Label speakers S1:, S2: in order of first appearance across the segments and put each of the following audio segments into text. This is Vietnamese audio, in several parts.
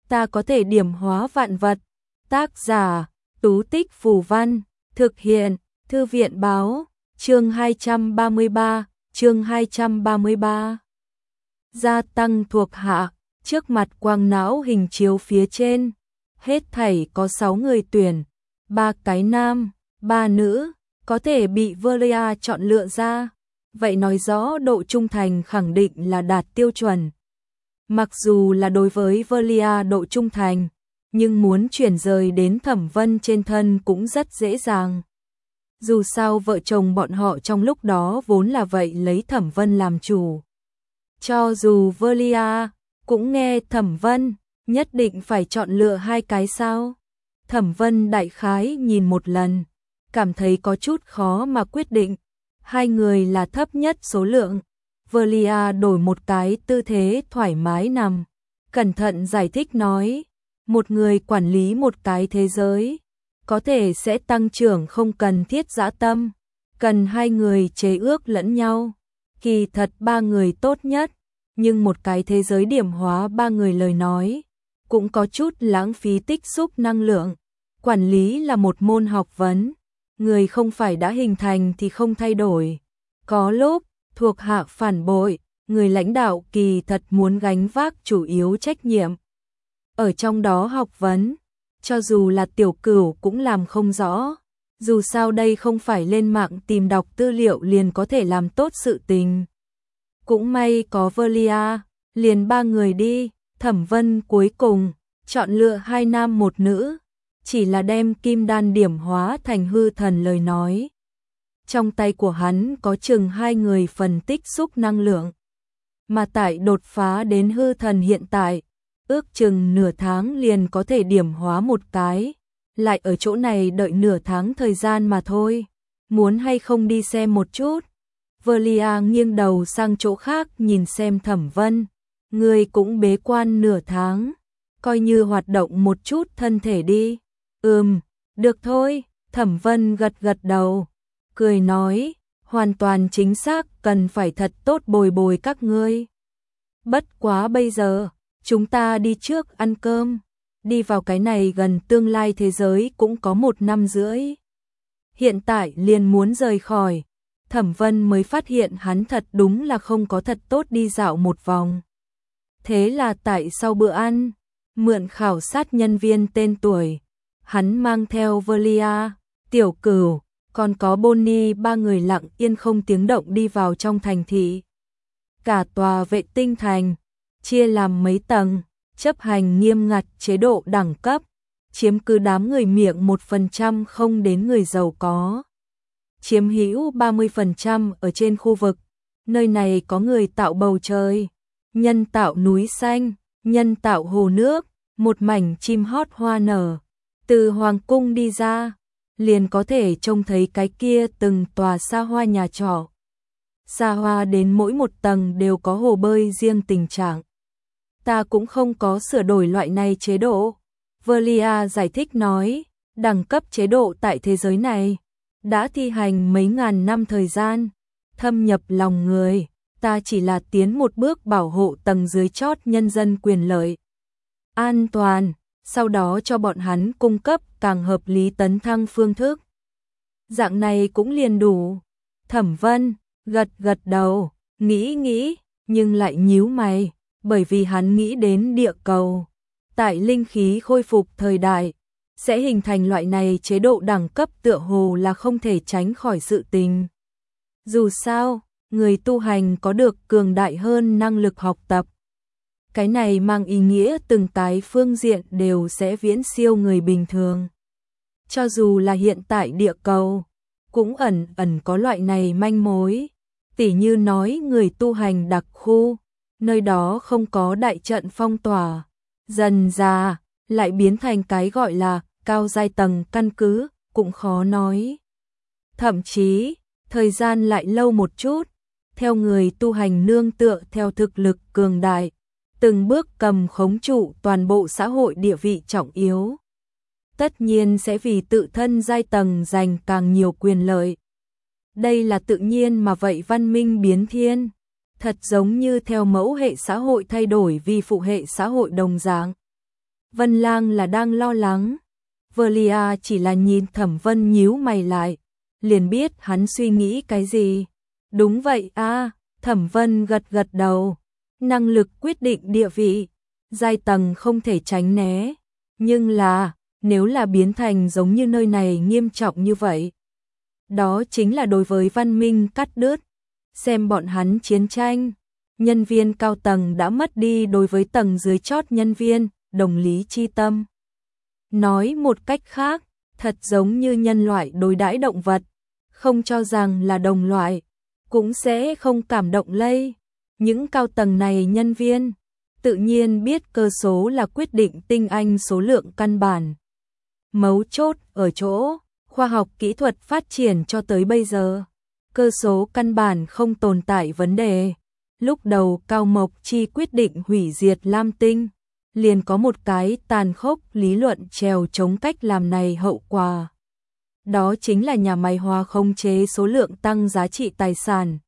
S1: ta có thể điểm hóa vạn vật. Tác giả, Tú Tích Phù Văn, thực hiện, Thư viện Báo, chương 233. Gia tăng thuộc hạ, trước mặt quang não hình chiếu phía trên, hết thảy có 6 người tuyển, 3 cái nam, 3 nữ, có thể bị Valia chọn lựa ra, vậy nói rõ độ trung thành khẳng định là đạt tiêu chuẩn. Mặc dù là đối với Valia độ trung thành, nhưng muốn chuyển rời đến Thẩm Vân trên thân cũng rất dễ dàng. Dù sao vợ chồng bọn họ trong lúc đó vốn là vậy lấy Thẩm Vân làm chủ. Cho dù Valia cũng nghe Thẩm Vân, nhất định phải chọn lựa 2 cái sao? Thẩm Vân đại khái nhìn một lần, cảm thấy có chút khó mà quyết định. 2 người là thấp nhất số lượng. Valia đổi một cái tư thế thoải mái nằm, cẩn thận giải thích nói, một người quản lý một cái thế giới, có thể sẽ tăng trưởng không cần thiết dã tâm, cần 2 người chế ước lẫn nhau. Kỳ thật 3 người tốt nhất, nhưng một cái thế giới điểm hóa 3 người lời nói, cũng có chút lãng phí tích xúc năng lượng. Quản lý là một môn học vấn, người không phải đã hình thành thì không thay đổi. Có lúc, thuộc hạ phản bội, người lãnh đạo kỳ thật muốn gánh vác chủ yếu trách nhiệm. Ở trong đó học vấn, cho dù là Tiểu Cửu cũng làm không rõ. Dù sao đây không phải lên mạng tìm đọc tư liệu liền có thể làm tốt sự tình. Cũng may có Valia, liền 3 người đi. Thẩm Vân cuối cùng chọn lựa 2 nam 1 nữ, chỉ là đem kim đan điểm hóa thành hư thần lời nói. Trong tay của hắn có chừng 2 người phần tích xúc năng lượng, mà tại đột phá đến hư thần hiện tại, ước chừng nửa tháng liền có thể điểm hóa một cái, lại ở chỗ này đợi nửa tháng thời gian mà thôi. Muốn hay không đi xem một chút? Valia nghiêng đầu sang chỗ khác nhìn xem Thẩm Vân. Người cũng bế quan nửa tháng, coi như hoạt động một chút thân thể đi. Được thôi. Thẩm Vân gật gật đầu, cười nói, hoàn toàn chính xác, cần phải thật tốt bồi bồi các ngươi. Bất quá bây giờ, chúng ta đi trước ăn cơm, đi vào cái này gần tương lai thế giới cũng có 1 năm rưỡi. Hiện tại liền muốn rời khỏi, Thẩm Vân mới phát hiện hắn thật đúng là không có thật tốt đi dạo một vòng. Thế là tại sau bữa ăn, mượn khảo sát nhân viên tên tuổi, hắn mang theo Valia, Tiểu Cửu, còn có Bonnie 3 người lặng yên không tiếng động đi vào trong thành thị. Cả tòa vệ tinh thành, chia làm mấy tầng, chấp hành nghiêm ngặt chế độ đẳng cấp, chiếm cứ đám người miệng 1% không đến người giàu có. Chiếm hữu 30% ở trên khu vực, nơi này có người tạo bầu trời, nhân tạo núi xanh, nhân tạo hồ nước, một mảnh chim hót hoa nở. Từ hoàng cung đi ra, liền có thể trông thấy cái kia từng tòa xa hoa nhà trọ. Xa hoa đến mỗi một tầng đều có hồ bơi riêng tình trạng. Ta cũng không có sửa đổi loại này chế độ. Valia giải thích nói, đẳng cấp chế độ tại thế giới này đã thi hành mấy ngàn năm thời gian, thâm nhập lòng người, ta chỉ là tiến một bước bảo hộ tầng dưới chót nhân dân quyền lợi, an toàn, sau đó cho bọn hắn cung cấp càng hợp lý tấn thăng phương thức. Dạng này cũng liền đủ. Thẩm Vân gật gật đầu, nghĩ, nhưng lại nhíu mày, bởi vì hắn nghĩ đến địa cầu. Tại linh khí khôi phục thời đại, sẽ hình thành loại này chế độ đẳng cấp tựa hồ là không thể tránh khỏi sự tình. Dù sao, người tu hành có được cường đại hơn năng lực học tập. Cái này mang ý nghĩa từng cái phương diện đều sẽ viễn siêu người bình thường. Cho dù là hiện tại địa cầu, cũng ẩn ẩn có loại này manh mối. Tỉ như nói người tu hành đặc khu, nơi đó không có đại trận phong tỏa, dần dà lại biến thành cái gọi là cao giai tầng căn cứ, cũng khó nói. Thậm chí, thời gian lại lâu một chút, theo người tu hành nương tựa theo thực lực cường đại, từng bước cầm khống trụ toàn bộ xã hội địa vị trọng yếu. Tất nhiên sẽ vì tự thân giai tầng giành càng nhiều quyền lợi. Đây là tự nhiên mà vậy, văn minh biến thiên, thật giống như theo mẫu hệ xã hội thay đổi vì phụ hệ xã hội đồng dạng. Vân Lang là đang lo lắng. Velia chỉ là nhìn Thẩm Vân nhíu mày lại, liền biết hắn suy nghĩ cái gì. Đúng vậy a, Thẩm Vân gật gật đầu. Năng lực quyết định địa vị, giai tầng không thể tránh né. Nhưng là, nếu là biến thành giống như nơi này nghiêm trọng như vậy, đó chính là đối với văn minh cắt đứt. Xem bọn hắn chiến tranh, nhân viên cao tầng đã mất đi đối với tầng dưới chót nhân viên, đồng lý chi tâm. Nói một cách khác, thật giống như nhân loại đối đãi động vật, không cho rằng là đồng loại, cũng sẽ không cảm động lây. Những cao tầng này nhân viên, tự nhiên biết cơ số là quyết định tinh anh số lượng căn bản. Mấu chốt ở chỗ, khoa học kỹ thuật phát triển cho tới bây giờ, cơ số căn bản không tồn tại vấn đề. Lúc đầu Cao Mộc Chi quyết định hủy diệt Lam Tinh, liền có một cái tàn khốc lý luận trèo chống cách làm này hậu quả. Đó chính là nhà máy hóa khống chế số lượng tăng giá trị tài sản.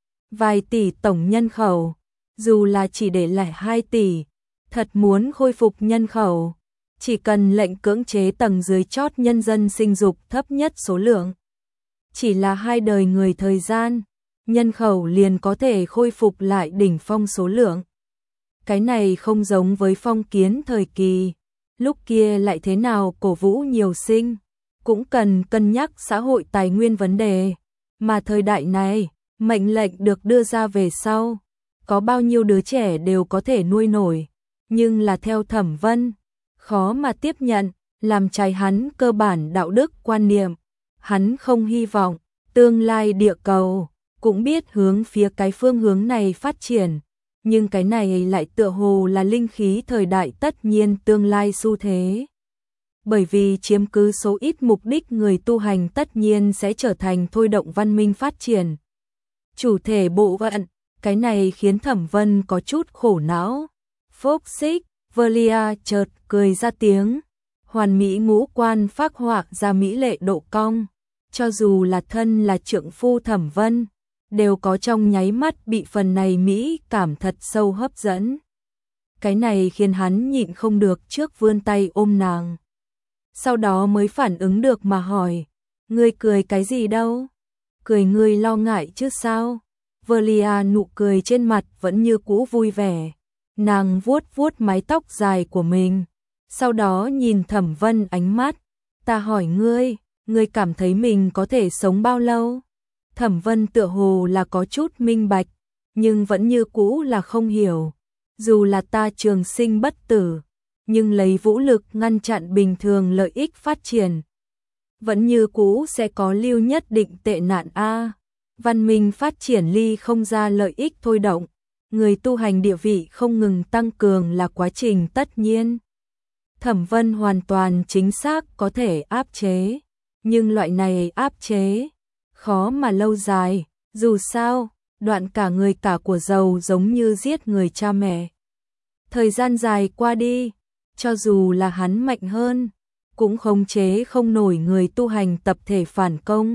S1: Vài tỷ tổng nhân khẩu, dù là chỉ để lại 2 tỷ, thật muốn khôi phục nhân khẩu, chỉ cần lệnh cưỡng chế tầng dưới chót nhân dân sinh dục thấp nhất số lượng. Chỉ là 2 đời người thời gian, nhân khẩu liền có thể khôi phục lại đỉnh phong số lượng. Cái này không giống với phong kiến thời kỳ, lúc kia lại thế nào cổ vũ nhiều sinh, cũng cần cân nhắc xã hội tài nguyên vấn đề, mà thời đại này, mệnh lệnh được đưa ra về sau, có bao nhiêu đứa trẻ đều có thể nuôi nổi, nhưng là theo Thẩm Vân, khó mà tiếp nhận, làm trái hắn cơ bản đạo đức quan niệm. Hắn không hy vọng tương lai địa cầu cũng biết hướng phía cái phương hướng này phát triển, nhưng cái này lại tựa hồ là linh khí thời đại tất nhiên tương lai xu thế. Bởi vì chiếm cứ số ít mục đích người tu hành tất nhiên sẽ trở thành thôi động văn minh phát triển. Chủ thể bộ vận, cái này khiến Thẩm Vân có chút khổ não. Phốc xích, Velia chợt cười ra tiếng, hoàn mỹ ngũ quan phác họa ra mỹ lệ độ cong, cho dù là thân là trượng phu Thẩm Vân, đều có trong nháy mắt bị phần này mỹ cảm thật sâu hấp dẫn. Cái này khiến hắn nhịn không được trước vươn tay ôm nàng. Sau đó mới phản ứng được mà hỏi, ngươi cười cái gì đâu? Cười ngươi lo ngại chứ sao? Velia nụ cười trên mặt vẫn như cũ vui vẻ. Nàng vuốt vuốt mái tóc dài của mình, sau đó nhìn Thẩm Vân ánh mắt, ta hỏi ngươi, ngươi cảm thấy mình có thể sống bao lâu? Thẩm Vân tựa hồ là có chút minh bạch, nhưng vẫn như cũ là không hiểu. Dù là ta trường sinh bất tử, nhưng lấy vũ lực ngăn chặn bình thường lợi ích phát triển, vẫn như cũ sẽ có lưu nhất định tệ nạn a. Văn minh phát triển ly không ra lợi ích thôi động, người tu hành địa vị không ngừng tăng cường là quá trình tất nhiên. Thẩm Vân hoàn toàn chính xác có thể áp chế, nhưng loại này áp chế khó mà lâu dài, dù sao, đoạn cả người cả của giàu giống như giết người cha mẹ. Thời gian dài qua đi, cho dù là hắn mạnh hơn, cũng khống chế không nổi người tu hành tập thể phản công.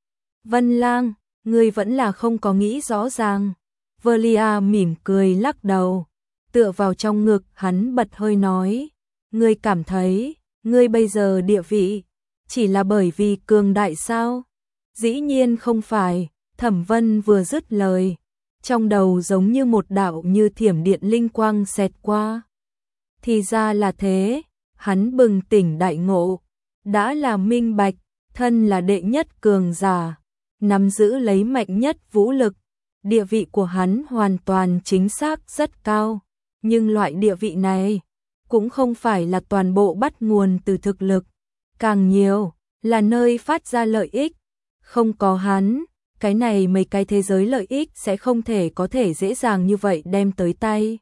S1: Vân Lang, ngươi vẫn là không có nghĩ rõ ràng. Velia mỉm cười lắc đầu, tựa vào trong ngực hắn bật hơi nói, ngươi cảm thấy, ngươi bây giờ địa vị, chỉ là bởi vì cường đại sao? Dĩ nhiên không phải, Thẩm Vân vừa dứt lời, trong đầu giống như một đạo như thiểm điện linh quang xẹt qua. Thì ra là thế, hắn bừng tỉnh đại ngộ, đã là minh bạch, thân là đệ nhất cường giả, nắm giữ lấy mạnh nhất vũ lực, địa vị của hắn hoàn toàn chính xác rất cao, nhưng loại địa vị này cũng không phải là toàn bộ bắt nguồn từ thực lực, càng nhiều là nơi phát ra lợi ích. Không có hắn, cái này mấy cái thế giới lợi ích sẽ không thể có thể dễ dàng như vậy đem tới tay.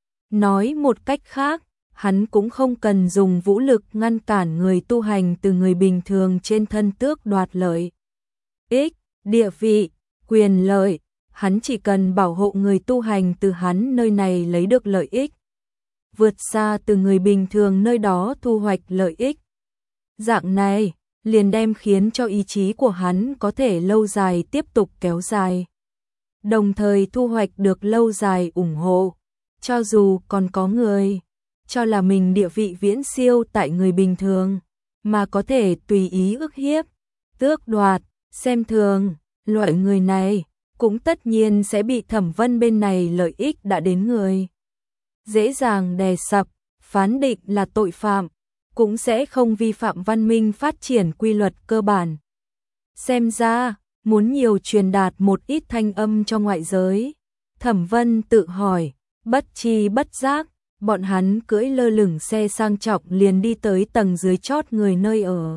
S1: Nói một cách khác, hắn cũng không cần dùng vũ lực ngăn cản người tu hành từ người bình thường trên thân tước đoạt lợi ích, địa vị, quyền lợi, hắn chỉ cần bảo hộ người tu hành từ hắn nơi này lấy được lợi ích, vượt xa từ người bình thường nơi đó thu hoạch lợi ích. Dạng này liền đem khiến cho ý chí của hắn có thể lâu dài tiếp tục kéo dài, đồng thời thu hoạch được lâu dài ủng hộ, cho dù còn có người cho là mình địa vị viễn siêu tại người bình thường, mà có thể tùy ý ức hiếp, tước đoạt, xem thường, loại người này cũng tất nhiên sẽ bị Thẩm Vân bên này lợi ích đã đến người dễ dàng đè sập, phán định là tội phạm, cũng sẽ không vi phạm văn minh phát triển quy luật cơ bản. Xem ra, muốn nhiều truyền đạt một ít thanh âm cho ngoại giới. Thẩm Vân tự hỏi, bất chi bất giác, bọn hắn cưỡi lơ lửng xe sang trọng liền đi tới tầng dưới chót người nơi ở.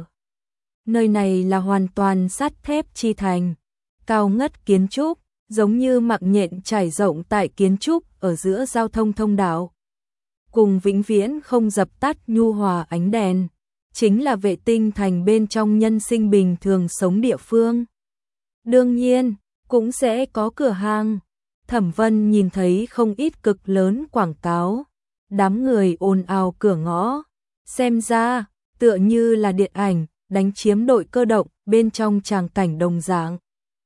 S1: Nơi này là hoàn toàn sắt thép chi thành, cao ngất kiến trúc, giống như mạng nhện trải rộng tại kiến trúc ở giữa giao thông thông đạo. Cùng vĩnh viễn không dập tắt nhu hòa ánh đèn, chính là vệ tinh thành bên trong nhân sinh bình thường sống địa phương. Đương nhiên, cũng sẽ có cửa hàng. Thẩm Vân nhìn thấy không ít cực lớn quảng cáo, đám người ồn ào cửa ngõ, xem ra tựa như là điện ảnh đánh chiếm đội cơ động bên trong tràng cảnh đồng dạng.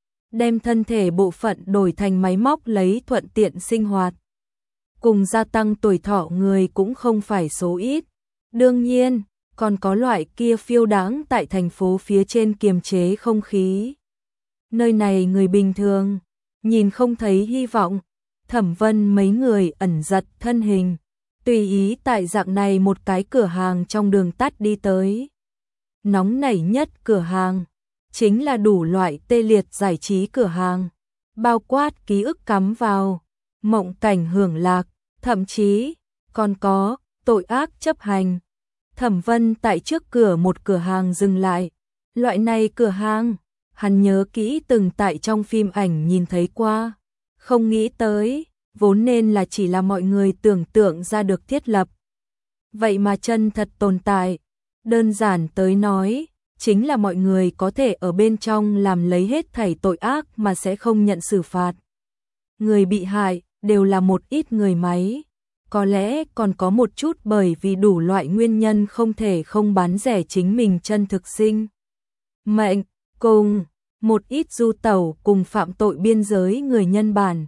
S1: Đem thân thể bộ phận đổi thành máy móc lấy thuận tiện sinh hoạt. Cùng gia tăng tuổi thọ người cũng không phải số ít. Đương nhiên, còn có loại kia phiêu đáng tại thành phố phía trên kiềm chế không khí. Nơi này người bình thường, nhìn không thấy hy vọng. Thẩm Vân mấy người ẩn giật thân hình, tùy ý tại dạng này một cái cửa hàng trong đường tắt đi tới. Nóng nảy nhất cửa hàng, chính là đủ loại tê liệt giải trí cửa hàng, bao quát ký ức cắm vào, mộng cảnh hưởng lạc, thậm chí còn có tội ác chấp hành. Thẩm Vân tại trước cửa một cửa hàng dừng lại. Loại này cửa hàng, hắn nhớ kỹ từng tại trong phim ảnh nhìn thấy qua, không nghĩ tới, vốn nên là chỉ là mọi người tưởng tượng ra được thiết lập. Vậy mà chân thật tồn tại, đơn giản tới nói, chính là mọi người có thể ở bên trong làm lấy hết thảy tội ác mà sẽ không nhận xử phạt. Người bị hại đều là một ít người máy, có lẽ còn có một chút bởi vì đủ loại nguyên nhân không thể không bán rẻ chính mình chân thực sinh mệnh, cùng một ít du tẩu cùng phạm tội biên giới người nhân bản.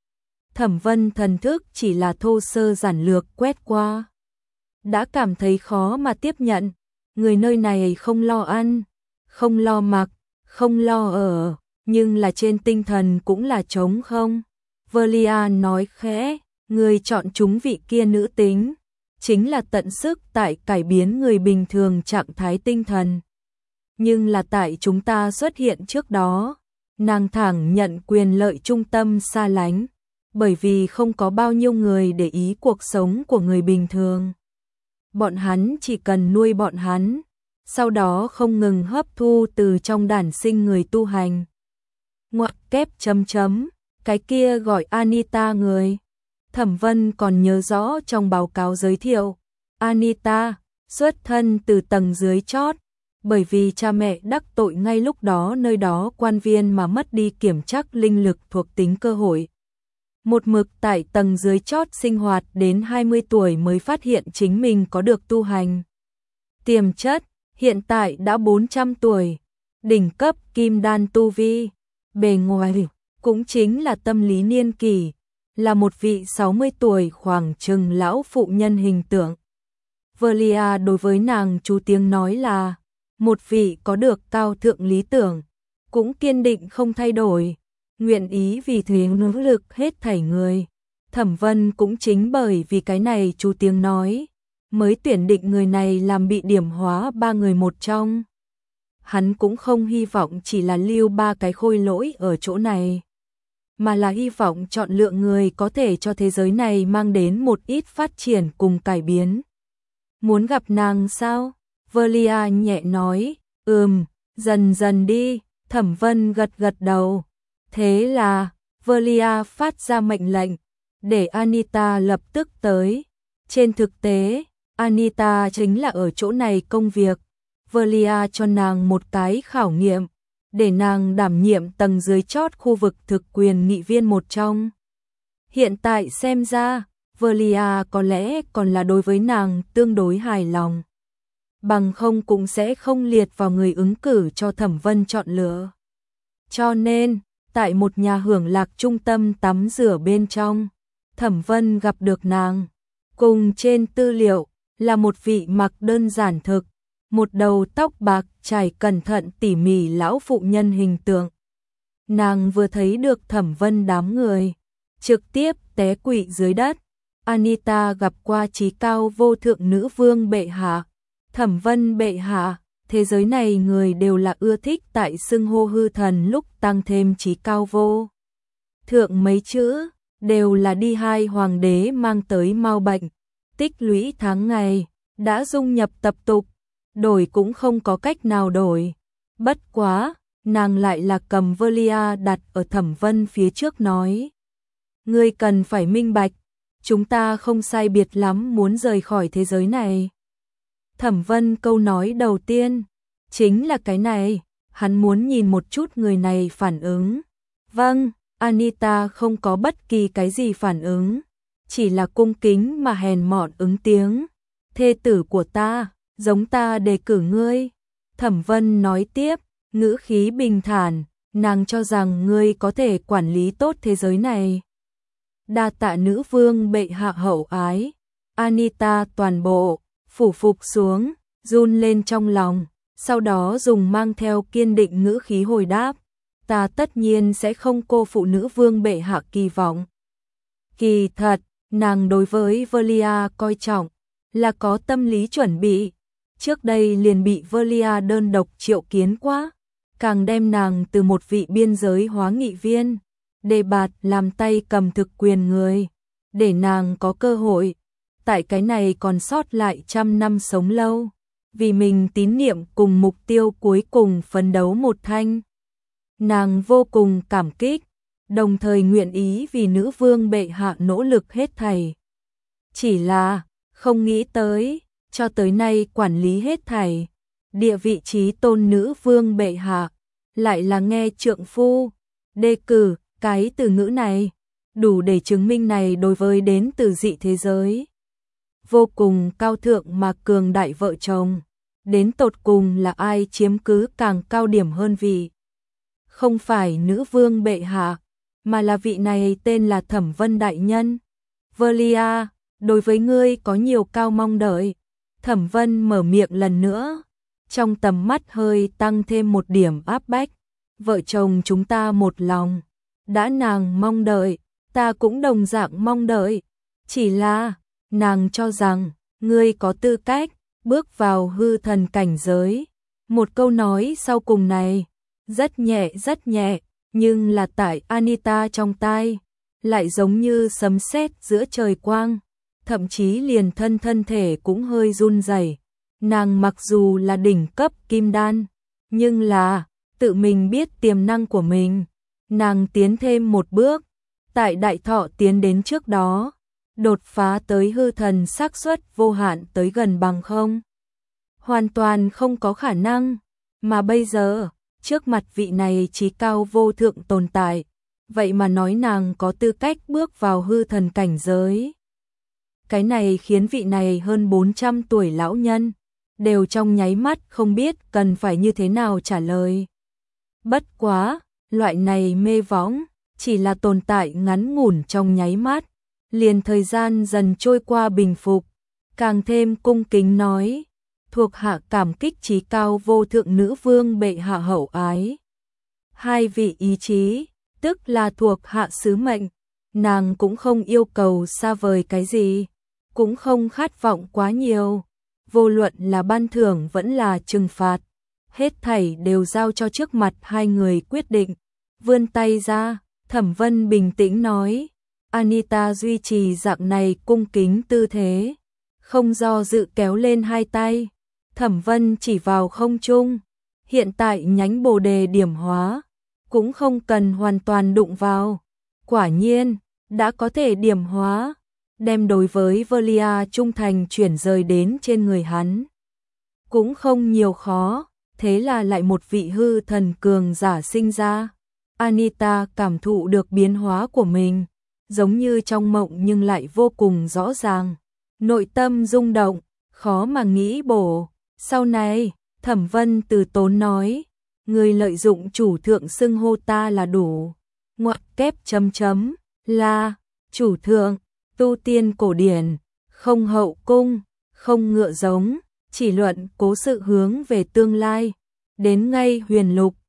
S1: Thẩm Vân thần thức chỉ là thô sơ giản lược quét qua, đã cảm thấy khó mà tiếp nhận. Người nơi này không lo ăn, không lo mặc, không lo ở, nhưng là trên tinh thần cũng là trống không. Velia nói khẽ, người chọn chúng vị kia nữ tính, chính là tận sức tại cải biến người bình thường trạng thái tinh thần. Nhưng là tại chúng ta xuất hiện trước đó, nàng thẳng nhận quyền lợi trung tâm xa lánh, bởi vì không có bao nhiêu người để ý cuộc sống của người bình thường. Bọn hắn chỉ cần nuôi bọn hắn, sau đó không ngừng hấp thu từ trong đản sinh người tu hành. Ngoặc kép chấm chấm, cái kia gọi Anita người. Thẩm Vân còn nhớ rõ trong báo cáo giới thiệu, Anita xuất thân từ tầng dưới chót, bởi vì cha mẹ đắc tội ngay lúc đó nơi đó quan viên mà mất đi kiểm trắc linh lực thuộc tính cơ hội. Một mực tại tầng dưới chót sinh hoạt đến 20 tuổi mới phát hiện chính mình có được tu hành tiềm chất, hiện tại đã 400 tuổi, đỉnh cấp kim đan tu vi, bề ngoài cũng chính là tâm lý niên kỷ, là một vị 60 tuổi khoảng chừng lão phụ nhân hình tượng. Velia đối với nàng chú tiếng nói là một vị có được cao thượng lý tưởng, cũng kiên định không thay đổi, nguyện ý vì thế nỗ lực hết thảy người. Thẩm Vân cũng chính bởi vì cái này chú tiếng nói, mới tuyển định người này làm bị điểm hóa ba người một trong. Hắn cũng không hy vọng chỉ là lưu ba cái khôi lỗi ở chỗ này, mà là hy vọng chọn lựa người có thể cho thế giới này mang đến một ít phát triển cùng cải biến. Muốn gặp nàng sao? Velia nhẹ nói, dần dần đi. Thẩm Vân gật gật đầu. Thế là, Velia phát ra mệnh lệnh, để Anita lập tức tới. Trên thực tế, Anita chính là ở chỗ này công việc. Velia cho nàng một cái khảo nghiệm, để nàng đảm nhiệm tầng dưới chót khu vực thực quyền nghị viên một trong. Hiện tại xem ra, Velia có lẽ còn là đối với nàng tương đối hài lòng. Bằng không cũng sẽ không liệt vào người ứng cử cho Thẩm Vân chọn lựa. Cho nên, tại một nhà hưởng lạc trung tâm tắm rửa bên trong, Thẩm Vân gặp được nàng. Cùng trên tư liệu là một vị mặc đơn giản thực, một đầu tóc bạc trải cẩn thận tỉ mỉ lão phụ nhân hình tượng. Nàng vừa thấy được Thẩm Vân đám người, trực tiếp té quỵ dưới đất. Anita gặp qua trí cao vô thượng nữ vương bệ hạ. Thẩm Vân bệ hạ, thế giới này người đều là ưa thích tại xưng hô hư thần, lúc tăng thêm trí cao vô thượng mấy chữ, đều là đi hai hoàng đế mang tới mau bệnh, tích lũy tháng ngày, đã dung nhập tập tục, đổi cũng không có cách nào đổi. Bất quá, nàng lại là cầm Velia đặt ở Thẩm Vân phía trước nói. Ngươi cần phải minh bạch, chúng ta không sai biệt lắm muốn rời khỏi thế giới này. Thẩm Vân câu nói đầu tiên, chính là cái này, hắn muốn nhìn một chút người này phản ứng. Vâng, Anita không có bất kỳ cái gì phản ứng, chỉ là cung kính mà hèn mọn ứng tiếng. Thê tử của ta, giống ta đề cử ngươi. Thẩm Vân nói tiếp, ngữ khí bình thản, nàng cho rằng ngươi có thể quản lý tốt thế giới này. Đa tạ nữ vương bệ hạ hậu ái. Anita toàn bộ phủ phục xuống, run lên trong lòng, sau đó dùng mang theo kiên định ngữ khí hồi đáp, ta tất nhiên sẽ không cô phụ nữ vương bệ hạ kỳ vọng. Kỳ thật, nàng đối với Velia coi trọng, là có tâm lý chuẩn bị, trước đây liền bị Velia đơn độc triệu kiến quá, càng đem nàng từ một vị biên giới hóa nghị viên, đề bạt làm tay cầm thực quyền người, để nàng có cơ hội, tại cái này còn sót lại 100 năm sống lâu, vì mình tín niệm cùng mục tiêu cuối cùng phấn đấu một thanh. Nàng vô cùng cảm kích, đồng thời nguyện ý vì nữ vương bệ hạ nỗ lực hết thảy. Chỉ là, không nghĩ tới, cho tới nay quản lý hết thảy, địa vị trí tôn nữ vương bệ hạ, lại là nghe trượng phu, đề cử, cái từ ngữ này, đủ để chứng minh này đối với đến từ dị thế giới. Vô cùng cao thượng mà cường đại vợ chồng, đến tột cùng là ai chiếm cứ càng cao điểm hơn vị. Không phải nữ vương bệ hạ, mà là vị này tên là Thẩm Vân đại nhân. Velia, đối với ngươi có nhiều cao mong đợi. Thẩm Vân mở miệng lần nữa, trong tầm mắt hơi tăng thêm một điểm áp bách. Vợ chồng chúng ta một lòng, đã nàng mong đợi, ta cũng đồng dạng mong đợi. Chỉ là, nàng cho rằng, ngươi có tư cách, bước vào hư thần cảnh giới. Một câu nói sau cùng này, rất nhẹ, nhưng là tại Anita trong tai, lại giống như sấm sét giữa trời quang, thậm chí liền thân thể cũng hơi run rẩy. Nàng mặc dù là đỉnh cấp kim đan, nhưng là, tự mình biết tiềm năng của mình, nàng tiến thêm một bước, tại đại thọ tiến đến trước đó, đột phá tới hư thần xác suất vô hạn tới gần bằng không. Hoàn toàn không có khả năng, mà bây giờ, trước mặt vị này trí cao vô thượng tồn tại, vậy mà nói nàng có tư cách bước vào hư thần cảnh giới. Cái này khiến vị này hơn 400 tuổi lão nhân, đều trong nháy mắt không biết cần phải như thế nào trả lời. Bất quá, loại này mê võng, chỉ là tồn tại ngắn ngủn trong nháy mắt, liền thời gian dần trôi qua bình phục, càng thêm cung kính nói, thuộc hạ cảm kích trí cao vô thượng nữ vương bệ hạ hậu ái. Hai vị ý chí, tức là thuộc hạ sứ mệnh, nàng cũng không yêu cầu xa vời cái gì, cũng không khát vọng quá nhiều, vô luận là ban thưởng vẫn là trừng phạt, hết thảy đều giao cho trước mặt hai người quyết định. Vươn tay ra, Thẩm Vân bình tĩnh nói, Anita duy trì dạng này cung kính tư thế, không do dự kéo lên hai tay. Thẩm Vân chỉ vào không trung, hiện tại nhánh bồ đề điểm hóa, cũng không cần hoàn toàn đụng vào. Quả nhiên, đã có thể điểm hóa, đem đối với Velia trung thành chuyển rời đến trên người hắn. Cũng không nhiều khó, thế là lại một vị hư thần cường giả sinh ra. Anita cảm thụ được biến hóa của mình, giống như trong mộng nhưng lại vô cùng rõ ràng. Nội tâm rung động, khó mà nghĩ bổ. Sau này, Thẩm Vân từ tốn nói, người lợi dụng chủ thượng xưng hô ta là đủ. Ngoặc kép .. là chủ thượng, tu tiên cổ điển, không hậu cung, không ngựa giống, chỉ luận cố sự hướng về tương lai. Đến ngay Huyền Lục,